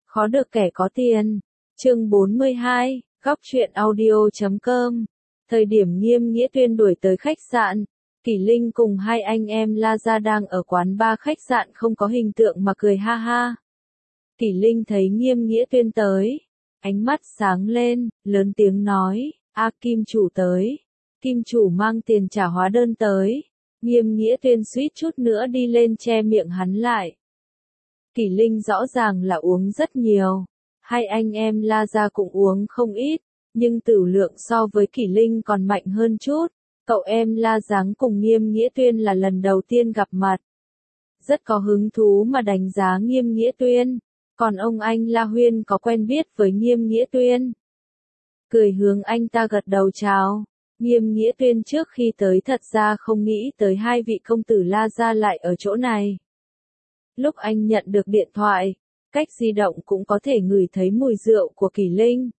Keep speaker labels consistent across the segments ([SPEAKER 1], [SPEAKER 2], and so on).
[SPEAKER 1] Khó được kẻ có tiền. Chương 42, góc truyện audio.com. Thời điểm Nghiêm Nghĩa Tuyên đuổi tới khách sạn, Kỷ Linh cùng hai anh em La Gia đang ở quán bar khách sạn không có hình tượng mà cười ha ha. Kỷ Linh thấy Nghiêm Nghĩa Tuyên tới, ánh mắt sáng lên, lớn tiếng nói, "A Kim chủ tới." Kim chủ mang tiền trả hóa đơn tới. Nghiêm Nghĩa Tuyên suýt chút nữa đi lên che miệng hắn lại. Kỷ Linh rõ ràng là uống rất nhiều. Hai anh em La Gia cũng uống không ít, nhưng tửu lượng so với Kỷ Linh còn mạnh hơn chút. Cậu em La Giáng cùng Nghiêm Nghĩa Tuyên là lần đầu tiên gặp mặt. Rất có hứng thú mà đánh giá Nghiêm Nghĩa Tuyên. Còn ông anh La Huyên có quen biết với Nghiêm Nghĩa Tuyên. Cười hướng anh ta gật đầu chào. Nghiêm Nghĩa Tuyên trước khi tới thật ra không nghĩ tới hai vị công tử La Gia lại ở chỗ này. Lúc anh nhận được điện thoại, cách di động cũng có thể ngửi thấy mùi rượu của Kỷ Linh.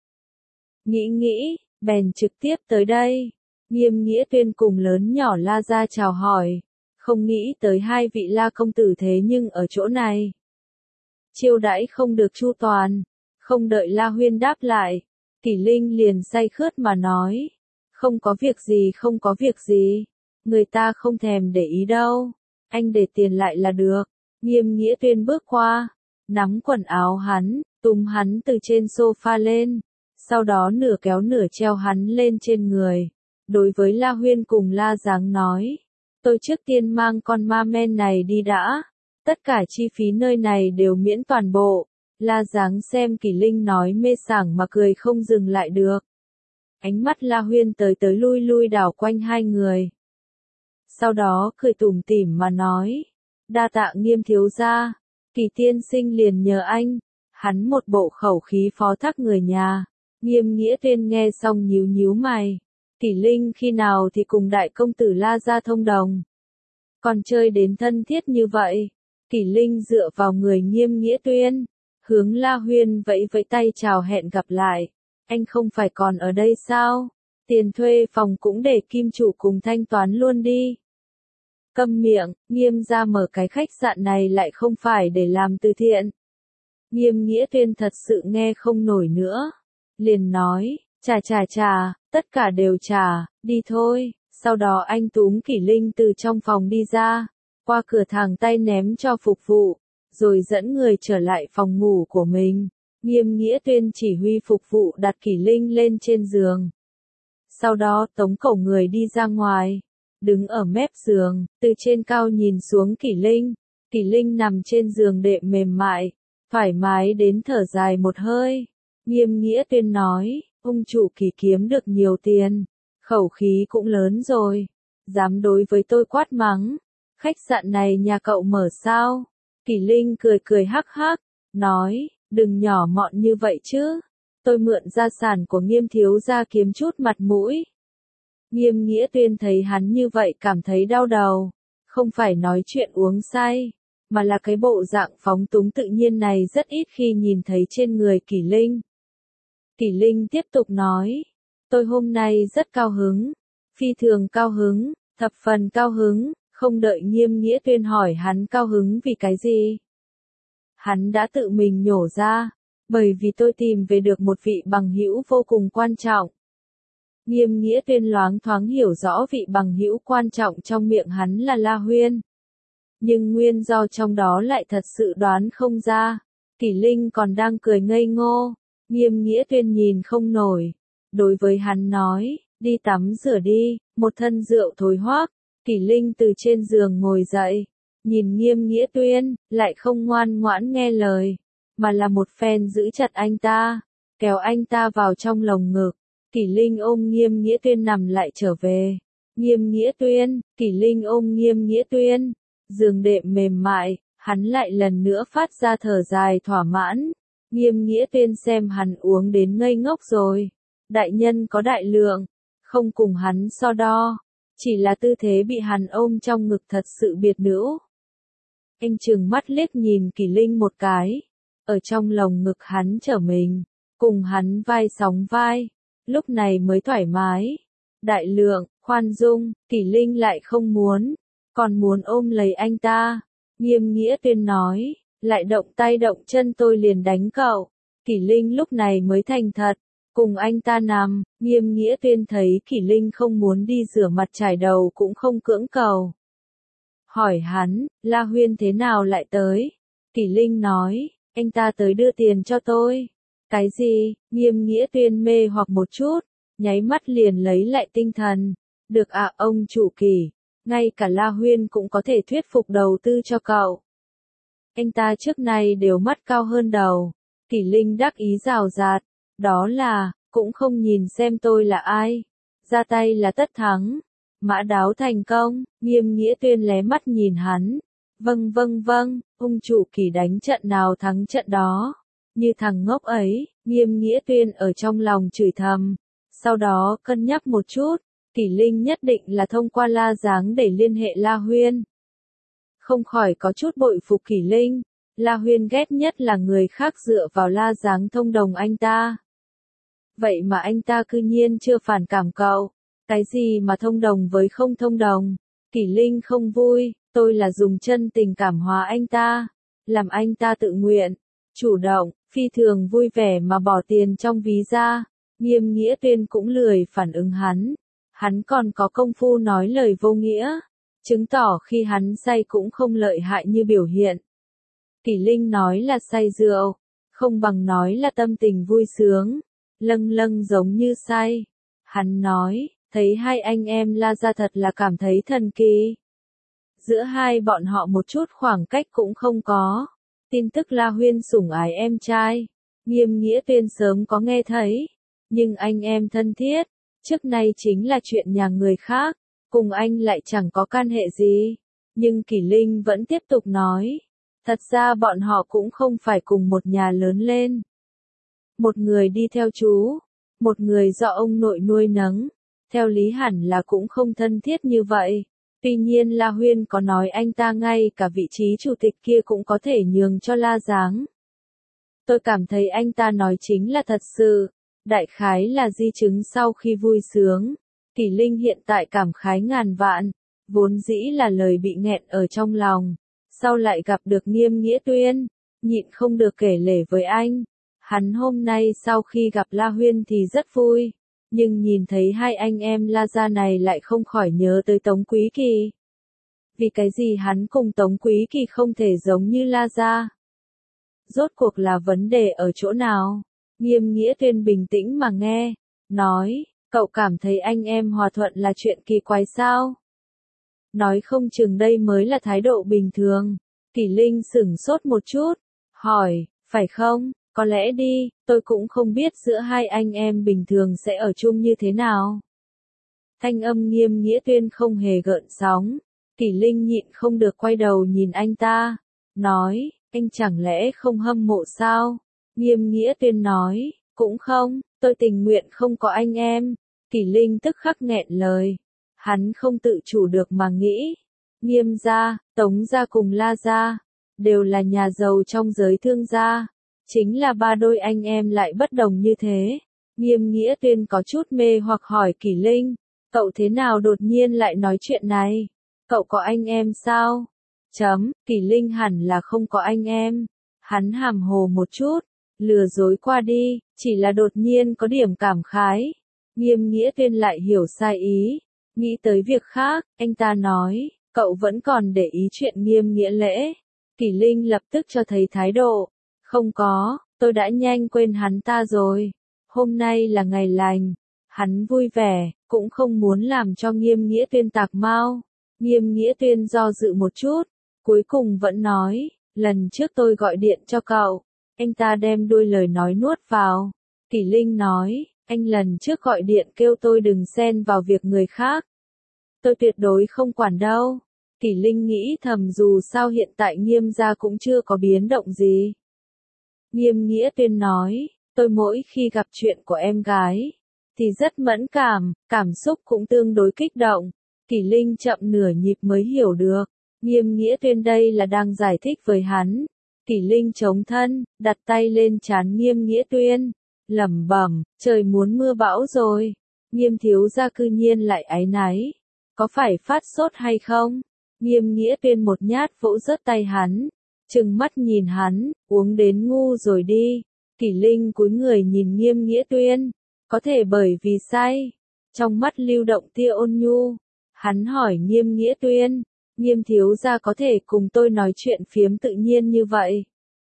[SPEAKER 1] Nghĩ, bèn trực tiếp tới đây. Nghiêm Nghĩa Tuyên cùng lớn nhỏ La Gia chào hỏi. Không nghĩ tới hai vị La công tử thế nhưng ở chỗ này. Chiêu đãi không được chu toàn. Không đợi La Huyên đáp lại, Kỷ Linh liền say khướt mà nói. Không có việc gì. Người ta không thèm để ý đâu. Anh để tiền lại là được. Nghiêm Nghĩa Tuyên bước qua, nắm quần áo hắn, túm hắn từ trên sofa lên, sau đó nửa kéo nửa treo hắn lên trên người. Đối với La Huyên cùng La Giáng nói, tôi trước tiên mang con ma men này đi đã, tất cả chi phí nơi này đều miễn toàn bộ. La Giáng xem Kỷ Linh nói mê sảng mà cười không dừng lại được. Ánh mắt La Huyên tới lui lui đảo quanh hai người. Sau đó cười tủm tỉm mà nói, đa tạ Nghiêm thiếu gia, Kỷ tiên sinh liền nhờ anh. Hắn một bộ khẩu khí phó thác người nhà. Nghiêm Nghĩa Tuyên nghe xong nhíu mày. Kỷ Linh khi nào thì cùng đại công tử La Gia thông đồng. Còn chơi đến thân thiết như vậy. Kỷ Linh dựa vào người Nghiêm Nghĩa Tuyên, hướng La Huyên vẫy tay chào hẹn gặp lại. Anh không phải còn ở đây sao? Tiền thuê phòng cũng để Kim chủ cùng thanh toán luôn đi. Câm miệng, Nghiêm gia mở cái khách sạn này lại không phải để làm từ thiện. Nghiêm Nghĩa Tuyên thật sự nghe không nổi nữa. Liền nói, chà, tất cả đều trả, đi thôi. Sau đó anh túm Kỷ Linh từ trong phòng đi ra, qua cửa thang tay ném cho phục vụ, rồi dẫn người trở lại phòng ngủ của mình. Nghiêm Nghĩa Tuyên chỉ huy phục vụ đặt Kỷ Linh lên trên giường. Sau đó tống cổ người đi ra ngoài. Đứng ở mép giường, từ trên cao nhìn xuống Kỷ Linh. Kỷ Linh nằm trên giường đệm mềm mại, thoải mái đến thở dài một hơi. Nghiêm Nghĩa Tuyên nói, ông chủ Kỷ kiếm được nhiều tiền, khẩu khí cũng lớn rồi, dám đối với tôi quát mắng. Khách sạn này nhà cậu mở sao? Kỷ Linh cười hắc hắc, nói, đừng nhỏ mọn như vậy chứ. Tôi mượn gia sản của Nghiêm thiếu gia kiếm chút mặt mũi. Nghiêm Nghĩa Tuyên thấy hắn như vậy cảm thấy đau đầu. Không phải nói chuyện uống say, mà là cái bộ dạng phóng túng tự nhiên này rất ít khi nhìn thấy trên người Kỷ Linh. Kỷ Linh tiếp tục nói, tôi hôm nay rất cao hứng, phi thường cao hứng, thập phần cao hứng. Không đợi Nghiêm Nghĩa Tuyên hỏi hắn cao hứng vì cái gì, hắn đã tự mình nhổ ra, bởi vì tôi tìm về được một vị bằng hữu vô cùng quan trọng. Nghiêm Nghĩa Tuyên loáng thoáng hiểu rõ vị bằng hữu quan trọng trong miệng hắn là La Huyên. Nhưng nguyên do trong đó lại thật sự đoán không ra. Kỷ Linh còn đang cười ngây ngô. Nghiêm Nghĩa Tuyên nhìn không nổi. Đối với hắn nói, đi tắm rửa đi, một thân rượu thối hoác. Kỷ Linh từ trên giường ngồi dậy. Nhìn Nghiêm Nghĩa Tuyên, lại không ngoan ngoãn nghe lời, mà là một phen giữ chặt anh ta, kéo anh ta vào trong lồng ngực. Kỷ Linh ôm Nghiêm Nghĩa Tuyên nằm lại trở về. Nghiêm Nghĩa Tuyên, Kỷ Linh ôm Nghiêm Nghĩa Tuyên. Giường đệm mềm mại, hắn lại lần nữa phát ra thở dài thỏa mãn. Nghiêm Nghĩa Tuyên xem hắn uống đến ngây ngốc rồi. Đại nhân có đại lượng, không cùng hắn so đo. Chỉ là tư thế bị hắn ôm trong ngực thật sự biệt nữ. Anh trừng mắt liếc nhìn Kỷ Linh một cái. Ở trong lồng ngực hắn trở mình, cùng hắn vai sóng vai. Lúc này mới thoải mái. Đại lượng, khoan dung, Kỷ Linh lại không muốn, còn muốn ôm lấy anh ta. Nghiêm Nghĩa Tuyên nói, lại động tay động chân tôi liền đánh cậu. Kỷ Linh lúc này mới thành thật, cùng anh ta nằm. Nghiêm Nghĩa Tuyên thấy Kỷ Linh không muốn đi rửa mặt chải đầu cũng không cưỡng cầu. Hỏi hắn, La Huyên thế nào lại tới? Kỷ Linh nói, anh ta tới đưa tiền cho tôi. Cái gì? Nghiêm Nghĩa Tuyên mê hoặc một chút, nháy mắt liền lấy lại tinh thần. Được ạ ông chủ Kỷ, ngay cả La Huyên cũng có thể thuyết phục đầu tư cho cậu. Anh ta trước nay đều mắt cao hơn đầu. Kỷ Linh đắc ý rào rạt, đó là, cũng không nhìn xem tôi là ai. Ra tay là tất thắng. Mã đáo thành công. Nghiêm Nghĩa Tuyên lé mắt nhìn hắn. Vâng, ông chủ Kỷ đánh trận nào thắng trận đó. Như thằng ngốc ấy. Nghiêm Nghĩa Tuyên ở trong lòng chửi thầm. Sau đó cân nhắc một chút, Kỷ Linh nhất định là thông qua La Giáng để liên hệ La Huyên. Không khỏi có chút bội phục Kỷ Linh. La Huyên ghét nhất là người khác dựa vào La Giáng thông đồng anh ta. Vậy mà anh ta cư nhiên chưa phản cảm cậu. Cái gì mà thông đồng với không thông đồng? Kỷ Linh không vui, tôi là dùng chân tình cảm hóa anh ta. Làm anh ta tự nguyện, chủ động, phi thường vui vẻ mà bỏ tiền trong ví ra. Nghiêm Nghĩa Tuyên cũng lười phản ứng hắn. Hắn còn có công phu nói lời vô nghĩa. Chứng tỏ khi hắn say cũng không lợi hại như biểu hiện. Kỷ Linh nói là say rượu, không bằng nói là tâm tình vui sướng, lâng lâng giống như say. Hắn nói, thấy hai anh em La Gia thật là cảm thấy thần kỳ. Giữa hai bọn họ một chút khoảng cách cũng không có. Tin tức La Huyên sủng ái em trai, Nghiêm Nghĩa Tuyên sớm có nghe thấy. Nhưng anh em thân thiết, trước nay chính là chuyện nhà người khác, cùng anh lại chẳng có can hệ gì. Nhưng Kỷ Linh vẫn tiếp tục nói. Thật ra bọn họ cũng không phải cùng một nhà lớn lên. Một người đi theo chú, một người do ông nội nuôi nấng. Theo lý hẳn là cũng không thân thiết như vậy. Tuy nhiên La Huyên có nói anh ta ngay cả vị trí chủ tịch kia cũng có thể nhường cho La Giáng. Tôi cảm thấy anh ta nói chính là thật sự. Đại khái là di chứng sau khi vui sướng. Kỷ Linh hiện tại cảm khái ngàn vạn. Vốn dĩ là lời bị nghẹn ở trong lòng. Sau lại gặp được Nghiêm Nghĩa Tuyên, nhịn không được kể lể với anh. Hắn hôm nay sau khi gặp La Huyên thì rất vui, nhưng nhìn thấy hai anh em La Gia này lại không khỏi nhớ tới Tống Quý Kỳ. Vì cái gì hắn cùng Tống Quý Kỳ không thể giống như La Gia? Rốt cuộc là vấn đề ở chỗ nào? Nghiêm Nghĩa Tuyên bình tĩnh mà nghe, nói, cậu cảm thấy anh em hòa thuận là chuyện kỳ quái sao? Nói không chừng đây mới là thái độ bình thường. Kỷ Linh sửng sốt một chút, hỏi, phải không? Có lẽ đi, tôi cũng không biết giữa hai anh em bình thường sẽ ở chung như thế nào. Thanh âm Nghiêm Nghĩa Tuyên không hề gợn sóng. Kỷ Linh nhịn không được quay đầu nhìn anh ta, nói, anh chẳng lẽ không hâm mộ sao? Nghiêm Nghĩa Tuyên nói, cũng không, tôi tình nguyện không có anh em. Kỷ Linh tức khắc nghẹn lời. Hắn không tự chủ được mà nghĩ. Nghiêm gia, Tống gia cùng La gia, đều là nhà giàu trong giới thương gia. Chính là ba đôi anh em lại bất đồng như thế. Nghiêm Nghĩa Tuyên có chút mê hoặc hỏi Kỷ Linh, cậu thế nào đột nhiên lại nói chuyện này? Cậu có anh em sao? Kỷ Linh hẳn là không có anh em. Hắn hàm hồ một chút, lừa dối qua đi, chỉ là đột nhiên có điểm cảm khái. Nghiêm Nghĩa Tuyên lại hiểu sai ý. Nghĩ tới việc khác, anh ta nói, cậu vẫn còn để ý chuyện Nghiêm Nghĩa lễ. Kỷ Linh lập tức cho thấy thái độ. Không có, tôi đã nhanh quên hắn ta rồi. Hôm nay là ngày lành. Hắn vui vẻ, cũng không muốn làm cho Nghiêm Nghĩa Tuyên tạc mau. Nghiêm Nghĩa Tuyên do dự một chút, cuối cùng vẫn nói, lần trước tôi gọi điện cho cậu. Anh ta đem đuôi lời nói nuốt vào. Kỷ Linh nói, anh lần trước gọi điện kêu tôi đừng xen vào việc người khác. Tôi tuyệt đối không quản đâu. Kỷ Linh nghĩ thầm dù sao hiện tại Nghiêm gia cũng chưa có biến động gì. Nghiêm Nghĩa Tuyên nói, tôi mỗi khi gặp chuyện của em gái, thì rất mẫn cảm, cảm xúc cũng tương đối kích động. Kỷ Linh chậm nửa nhịp mới hiểu được. Nghiêm Nghĩa Tuyên đây là đang giải thích với hắn. Kỷ Linh chống thân, đặt tay lên trán Nghiêm Nghĩa Tuyên, lẩm bẩm, trời muốn mưa bão rồi. Nghiêm thiếu gia cư nhiên lại áy náy. Có phải phát sốt hay không? Nghiêm Nghĩa Tuyên một nhát vỗ rớt tay hắn. trừng mắt nhìn hắn, uống đến ngu rồi đi. Kỷ Linh cúi người nhìn Nghiêm Nghĩa Tuyên, có thể bởi vì say. Trong mắt lưu động tia ôn nhu, hắn hỏi Nghiêm Nghĩa Tuyên, Nghiêm thiếu gia có thể cùng tôi nói chuyện phiếm tự nhiên như vậy.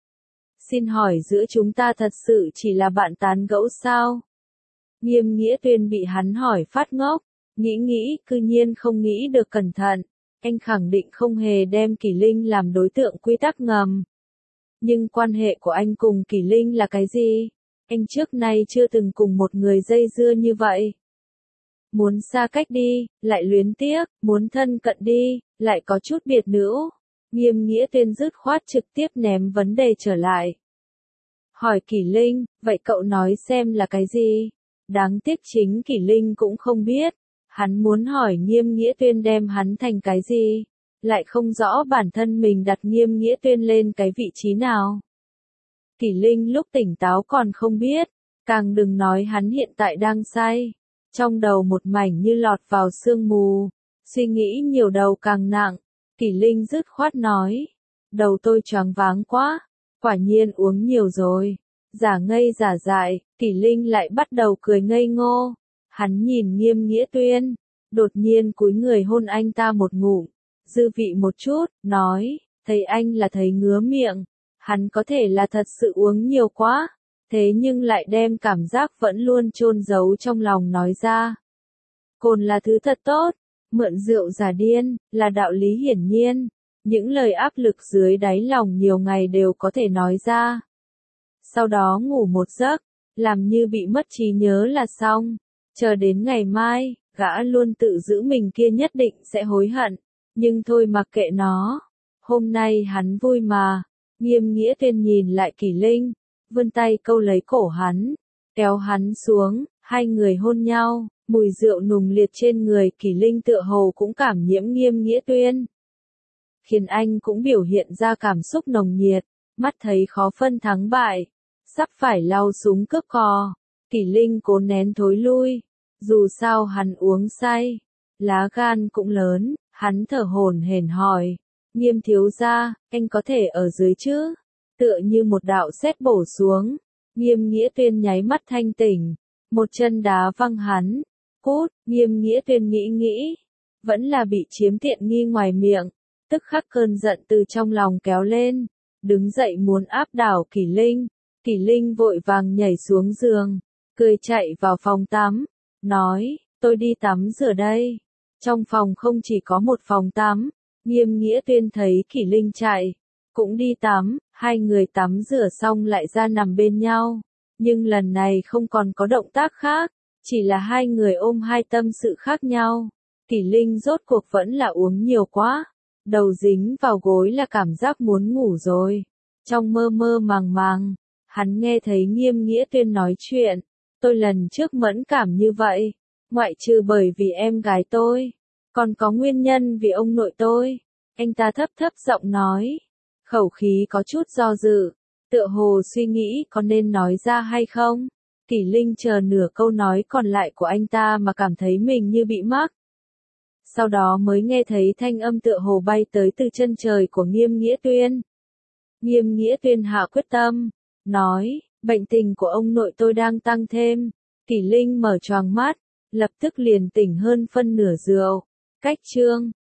[SPEAKER 1] Xin hỏi giữa chúng ta thật sự chỉ là bạn tán gẫu sao? Nghiêm Nghĩa Tuyên bị hắn hỏi phát ngốc, nghĩ cư nhiên không nghĩ được cẩn thận. Anh khẳng định không hề đem Kỷ Linh làm đối tượng quy tắc ngầm. Nhưng quan hệ của anh cùng Kỷ Linh là cái gì? Anh trước nay chưa từng cùng một người dây dưa như vậy. Muốn xa cách đi, lại luyến tiếc, muốn thân cận đi, lại có chút biệt nữ. Nghiêm Nghĩa Tuyên dứt khoát trực tiếp ném vấn đề trở lại. Hỏi Kỷ Linh, vậy cậu nói xem là cái gì? Đáng tiếc chính Kỷ Linh cũng không biết. Hắn muốn hỏi Nghiêm Nghĩa Tuyên đem hắn thành cái gì? Lại không rõ bản thân mình đặt Nghiêm Nghĩa Tuyên lên cái vị trí nào. Kỷ Linh lúc tỉnh táo còn không biết, càng đừng nói hắn hiện tại đang say. Trong đầu một mảnh như lọt vào sương mù, suy nghĩ nhiều đầu càng nặng. Kỷ Linh dứt khoát nói, đầu tôi choáng váng quá, quả nhiên uống nhiều rồi. Giả ngây giả dại, Kỷ Linh lại bắt đầu cười ngây ngô. Hắn nhìn Nghiêm Nghĩa Tuyên, đột nhiên cúi người hôn anh ta một ngụm, dư vị một chút, nói, thấy anh là thấy ngứa miệng. Hắn có thể là thật sự uống nhiều quá, thế nhưng lại đem cảm giác vẫn luôn chôn giấu trong lòng nói ra. Cồn là thứ thật tốt, mượn rượu giả điên, là đạo lý hiển nhiên. Những lời áp lực dưới đáy lòng nhiều ngày đều có thể nói ra. Sau đó ngủ một giấc, làm như bị mất trí nhớ là xong. Chờ đến ngày mai, gã luôn tự giữ mình kia nhất định sẽ hối hận. Nhưng thôi mặc kệ nó. Hôm nay hắn vui mà. Nghiêm Nghĩa Tuyên nhìn lại Kỷ Linh, vươn tay câu lấy cổ hắn, kéo hắn xuống, hai người hôn nhau, mùi rượu nùng liệt trên người Kỷ Linh tựa hồ cũng cảm nhiễm Nghiêm Nghĩa Tuyên. Khiến anh cũng biểu hiện ra cảm xúc nồng nhiệt, mắt thấy khó phân thắng bại, sắp phải lao súng cướp cò. Kỷ Linh cố nén thối lui, dù sao hắn uống say, lá gan cũng lớn, hắn thở hổn hển hỏi. Nghiêm thiếu gia, anh có thể ở dưới chứ? Tựa như một đạo sét bổ xuống. Nghiêm Nghĩa Tuyên nháy mắt thanh tỉnh, một chân đá văng hắn. Cút, Nghiêm Nghĩa Tuyên nghĩ, vẫn là bị chiếm tiện nghi ngoài miệng, tức khắc cơn giận từ trong lòng kéo lên, đứng dậy muốn áp đảo Kỷ Linh. Kỷ Linh vội vàng nhảy xuống giường, cười chạy vào phòng tắm, nói, tôi đi tắm rửa đây. Trong phòng không chỉ có một phòng tắm. Nghiêm Nghĩa Tuyên thấy Kỷ Linh chạy, cũng đi tắm, hai người tắm rửa xong lại ra nằm bên nhau. Nhưng lần này không còn có động tác khác, chỉ là hai người ôm hai tâm sự khác nhau. Kỷ Linh rốt cuộc vẫn là uống nhiều quá, đầu dính vào gối là cảm giác muốn ngủ rồi. Trong mơ mơ màng màng, hắn nghe thấy Nghiêm Nghĩa Tuyên nói chuyện, tôi lần trước mẫn cảm như vậy, ngoại trừ bởi vì em gái tôi. Còn có nguyên nhân vì ông nội tôi. Anh ta thấp thấp giọng nói. Khẩu khí có chút do dự. Tựa hồ suy nghĩ có nên nói ra hay không. Kỷ Linh chờ nửa câu nói còn lại của anh ta mà cảm thấy mình như bị mắc. Sau đó mới nghe thấy thanh âm tựa hồ bay tới từ chân trời của Nghiêm Nghĩa Tuyên. Nghiêm Nghĩa Tuyên hạ quyết tâm. Nói, bệnh tình của ông nội tôi đang tăng thêm. Kỷ Linh mở choàng mắt. Lập tức liền tỉnh hơn phân nửa rượu. Cách chương